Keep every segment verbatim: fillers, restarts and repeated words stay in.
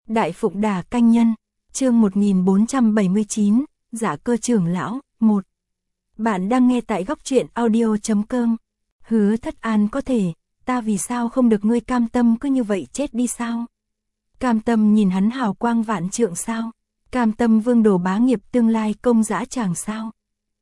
Đại Phụng Đà Canh Nhân, chương một nghìn bốn trăm bảy mươi chín, Giả Cơ Trưởng Lão, một. Bạn đang nghe tại góc truyện audio chấm com. Hứa Thất An có thể, ta vì sao không được ngươi cam tâm cứ như vậy chết đi sao? Cam tâm nhìn hắn hào quang vạn trượng sao? Cam tâm vương đồ bá nghiệp tương lai công dã tràng sao?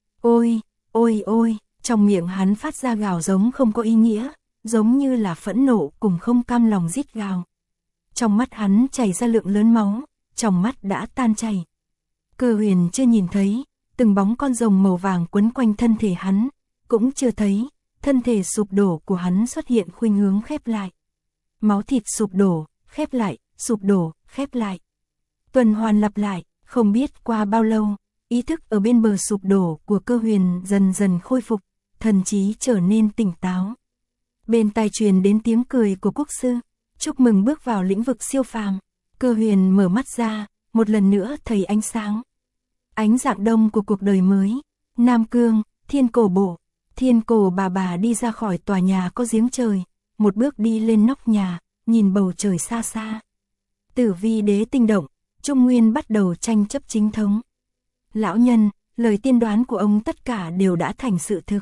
Ôi, ôi ôi, trong miệng hắn phát ra gào giống không có ý nghĩa, giống như là phẫn nộ cùng không cam lòng rít gào. Trong mắt hắn chảy ra lượng lớn máu, trong mắt đã tan chảy. Cơ Huyền chưa nhìn thấy, từng bóng con rồng màu vàng quấn quanh thân thể hắn, cũng chưa thấy, thân thể sụp đổ của hắn xuất hiện khuynh hướng khép lại. Máu thịt sụp đổ, khép lại, sụp đổ, khép lại. Tuần hoàn lặp lại, không biết qua bao lâu, ý thức ở bên bờ sụp đổ của Cơ Huyền dần dần khôi phục, thần trí trở nên tỉnh táo. Bên tai truyền đến tiếng cười của quốc sư, chúc mừng bước vào lĩnh vực siêu phàm. Cơ Huyền mở mắt ra, một lần nữa thấy ánh sáng. Ánh dạng đông của cuộc đời mới. Nam Cương, Thiên Cổ Bộ. Thiên Cổ bà bà đi ra khỏi tòa nhà có giếng trời, một bước đi lên nóc nhà, nhìn bầu trời xa xa. Tử Vi đế tinh động, Trung Nguyên bắt đầu tranh chấp chính thống. Lão nhân, lời tiên đoán của ông tất cả đều đã thành sự thực.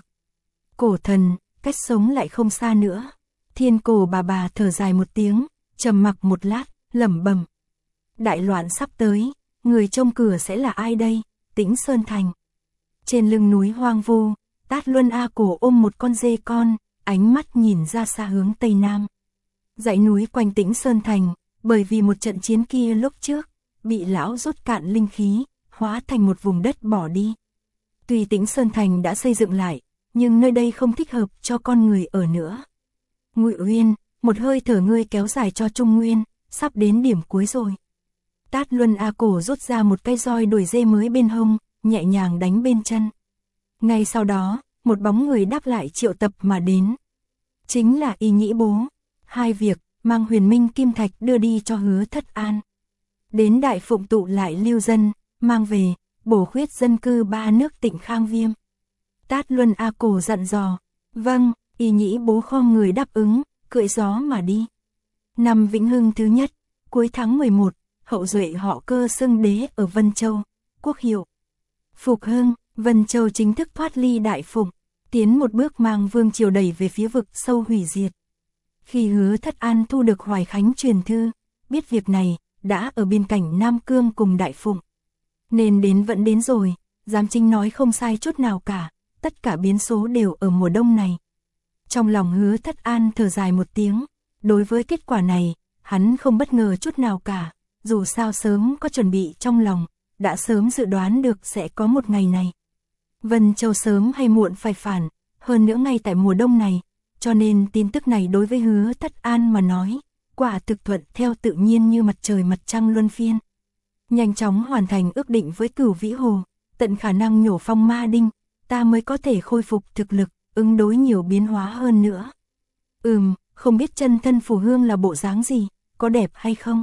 Cổ thần, cách sống lại không xa nữa. Thiên Cổ bà bà thở dài một tiếng, trầm mặc một lát, lẩm bẩm. Đại loạn sắp tới, người trông cửa sẽ là ai đây? Tĩnh Sơn Thành. Trên lưng núi hoang vu, Tát Luân A Cổ ôm một con dê con, ánh mắt nhìn ra xa hướng tây nam. Dãy núi quanh Tĩnh Sơn Thành, bởi vì một trận chiến kia lúc trước, bị lão rút cạn linh khí, hóa thành một vùng đất bỏ đi. Tuy Tĩnh Sơn Thành đã xây dựng lại, nhưng nơi đây không thích hợp cho con người ở nữa. Ngụy Uyên, một hơi thở ngươi kéo dài cho Trung Nguyên, sắp đến điểm cuối rồi. Tát Luân A Cổ rút ra một cây roi đuổi dê mới bên hông, nhẹ nhàng đánh bên chân. Ngay sau đó, một bóng người đáp lại triệu tập mà đến. Chính là Y Nhĩ Bố. Hai việc, mang huyền minh kim thạch đưa đi cho Hứa Thất An. Đến Đại Phụng tụ lại lưu dân, mang về, bổ khuyết dân cư ba nước Tịnh Khang Viêm. Tát Luân A Cổ dặn dò. Vâng, Y Nhĩ Bố khom người đáp ứng, cưỡi gió mà đi. Năm Vĩnh Hưng thứ nhất, cuối tháng mười một, hậu duệ họ Cơ xưng đế ở Vân Châu, quốc hiệu Phục Hưng. Vân Châu chính thức thoát ly Đại Phụng, tiến một bước mang vương triều đẩy về phía vực sâu hủy diệt. Khi Hứa Thất An thu được Hoài Khánh truyền thư, biết việc này, đã ở biên cảnh Nam Cương cùng Đại Phụng. Nên đến vẫn đến rồi, giám chính nói không sai chút nào cả, tất cả biến số đều ở mùa đông này. Trong lòng Hứa Thất An thở dài một tiếng, đối với kết quả này, hắn không bất ngờ chút nào cả, dù sao sớm có chuẩn bị trong lòng, đã sớm dự đoán được sẽ có một ngày này. Vân Châu sớm hay muộn phải phản, hơn nữa ngay tại mùa đông này, cho nên tin tức này đối với Hứa Thất An mà nói, quả thực thuận theo tự nhiên như mặt trời mặt trăng luân phiên. Nhanh chóng hoàn thành ước định với Cửu Vĩ Hồ, tận khả năng nhổ phong ma đinh, ta mới có thể khôi phục thực lực, ứng đối nhiều biến hóa hơn nữa. Ừm, không biết chân thân Phù Hương là bộ dáng gì, có đẹp hay không?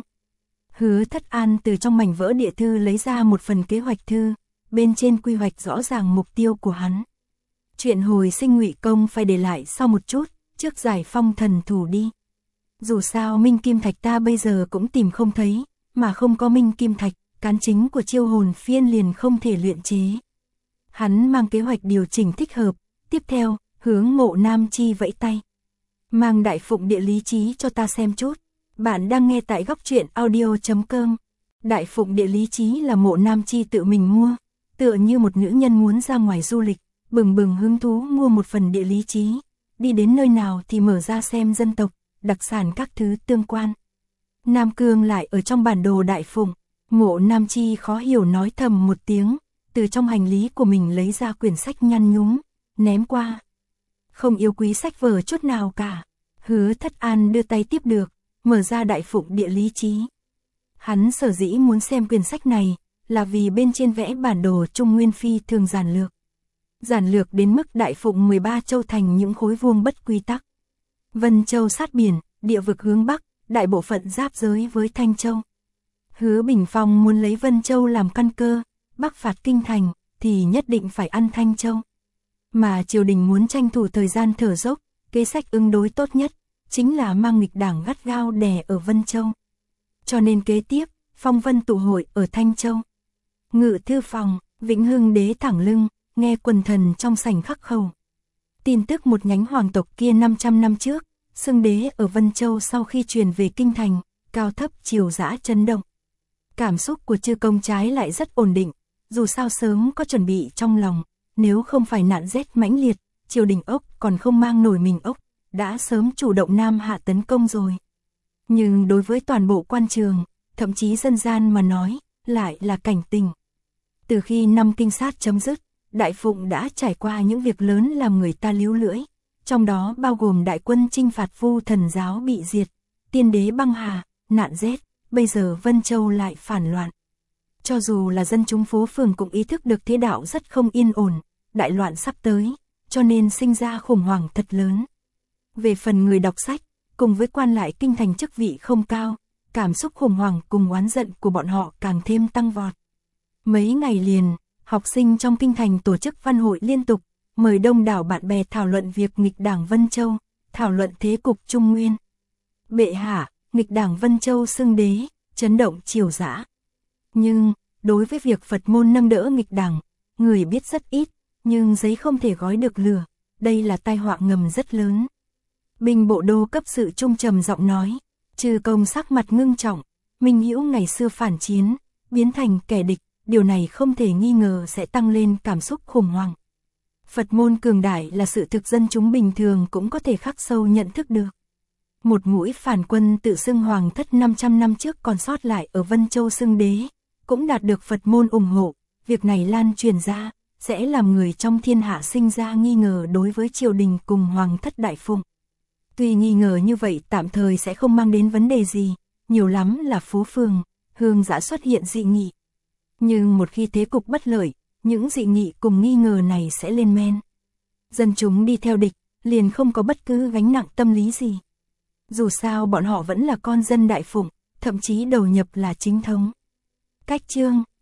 Hứa Thất An từ trong mảnh vỡ địa thư lấy ra một phần kế hoạch thư, bên trên quy hoạch rõ ràng mục tiêu của hắn. Chuyện hồi sinh Ngụy Công phải để lại sau một chút, trước giải phong thần thủ đi. Dù sao Minh Kim Thạch ta bây giờ cũng tìm không thấy, mà không có Minh Kim Thạch, cán chính của chiêu hồn phiên liền không thể luyện chế. Hắn mang kế hoạch điều chỉnh thích hợp, tiếp theo, hướng Mộ Nam Chi vẫy tay. Mang Đại Phụng địa lý chí cho ta xem chút. Bạn đang nghe tại góc truyện audio chấm com. Đại Phụng địa lý chí là Mộ Nam Chi tự mình mua, tựa như một nữ nhân muốn ra ngoài du lịch, bừng bừng hứng thú mua một phần địa lý chí, đi đến nơi nào thì mở ra xem dân tộc, đặc sản các thứ tương quan. Nam Cương lại ở trong bản đồ Đại Phụng. Mộ Nam Chi khó hiểu nói thầm một tiếng, từ trong hành lý của mình lấy ra quyển sách nhăn nhúm, ném qua. Không yêu quý sách vở chút nào cả. Hứa Thất An đưa tay tiếp được, mở ra Đại Phụng địa lý chí. Hắn sở dĩ muốn xem quyển sách này, là vì bên trên vẽ bản đồ Trung Nguyên phi thường giản lược. Giản lược đến mức Đại Phụng mười ba châu thành những khối vuông bất quy tắc. Vân Châu sát biển, địa vực hướng Bắc, đại bộ phận giáp giới với Thanh Châu. Hứa Bình Phong muốn lấy Vân Châu làm căn cơ, Bắc phạt Kinh Thành, thì nhất định phải ăn Thanh Châu. Mà triều đình muốn tranh thủ thời gian thở dốc, kế sách ứng đối tốt nhất, chính là mang nghịch đảng gắt gao đè ở Vân Châu. cho nên kế tiếp, phong vân tụ hội ở Thanh Châu. Ngự thư phòng, Vĩnh Hưng đế thẳng lưng, nghe quần thần trong sảnh khắc khẩu. Tin tức một nhánh hoàng tộc kia năm trăm năm trước, xưng đế ở Vân Châu sau khi truyền về kinh thành, cao thấp triều dã chấn động. Cảm xúc của chư công trái lại rất ổn định, dù sao sớm có chuẩn bị trong lòng, nếu không phải nạn rét mãnh liệt, triều đình ốc còn không mang nổi mình ốc, đã sớm chủ động nam hạ tấn công rồi. Nhưng đối với toàn bộ quan trường, thậm chí dân gian mà nói, lại là cảnh tình. Từ khi năm kinh sát chấm dứt, Đại Phụng đã trải qua những việc lớn làm người ta líu lưỡi, trong đó bao gồm đại quân chinh phạt Vu Thần giáo bị diệt, tiên đế băng hà, nạn rét, bây giờ Vân Châu lại phản loạn. Cho dù là dân chúng phố phường cũng ý thức được thế đạo rất không yên ổn, đại loạn sắp tới, cho nên sinh ra khủng hoảng thật lớn. Về phần người đọc sách, cùng với quan lại kinh thành chức vị không cao, cảm xúc khủng hoảng cùng oán giận của bọn họ càng thêm tăng vọt. Mấy ngày liền, học sinh trong kinh thành tổ chức văn hội liên tục, mời đông đảo bạn bè thảo luận việc nghịch đảng Vân Châu, thảo luận thế cục Trung Nguyên. Bệ hạ, nghịch đảng Vân Châu xưng đế, chấn động triều dã. Nhưng, đối với việc Phật môn nâng đỡ nghịch đảng, người biết rất ít, nhưng giấy không thể gói được lửa, đây là tai họa ngầm rất lớn. Binh bộ đô cấp sự trung trầm giọng nói, Trừ Công sắc mặt ngưng trọng, Minh Hữu ngày xưa phản chiến, biến thành kẻ địch, điều này không thể nghi ngờ sẽ tăng lên cảm xúc khủng hoảng. Phật môn cường đại là sự thực dân chúng bình thường cũng có thể khắc sâu nhận thức được. Một mũi phản quân tự xưng hoàng thất năm trăm năm trước còn sót lại ở Vân Châu xưng đế, cũng đạt được Phật môn ủng hộ, việc này lan truyền ra, sẽ làm người trong thiên hạ sinh ra nghi ngờ đối với triều đình cùng hoàng thất Đại Phụng. Tuy nghi ngờ như vậy tạm thời sẽ không mang đến vấn đề gì, nhiều lắm là phố phường, hương giã xuất hiện dị nghị. Nhưng một khi thế cục bất lợi, những dị nghị cùng nghi ngờ này sẽ lên men. Dân chúng đi theo địch, liền không có bất cứ gánh nặng tâm lý gì. Dù sao bọn họ vẫn là con dân Đại Phụng, thậm chí đầu nhập là chính thống. Cách chương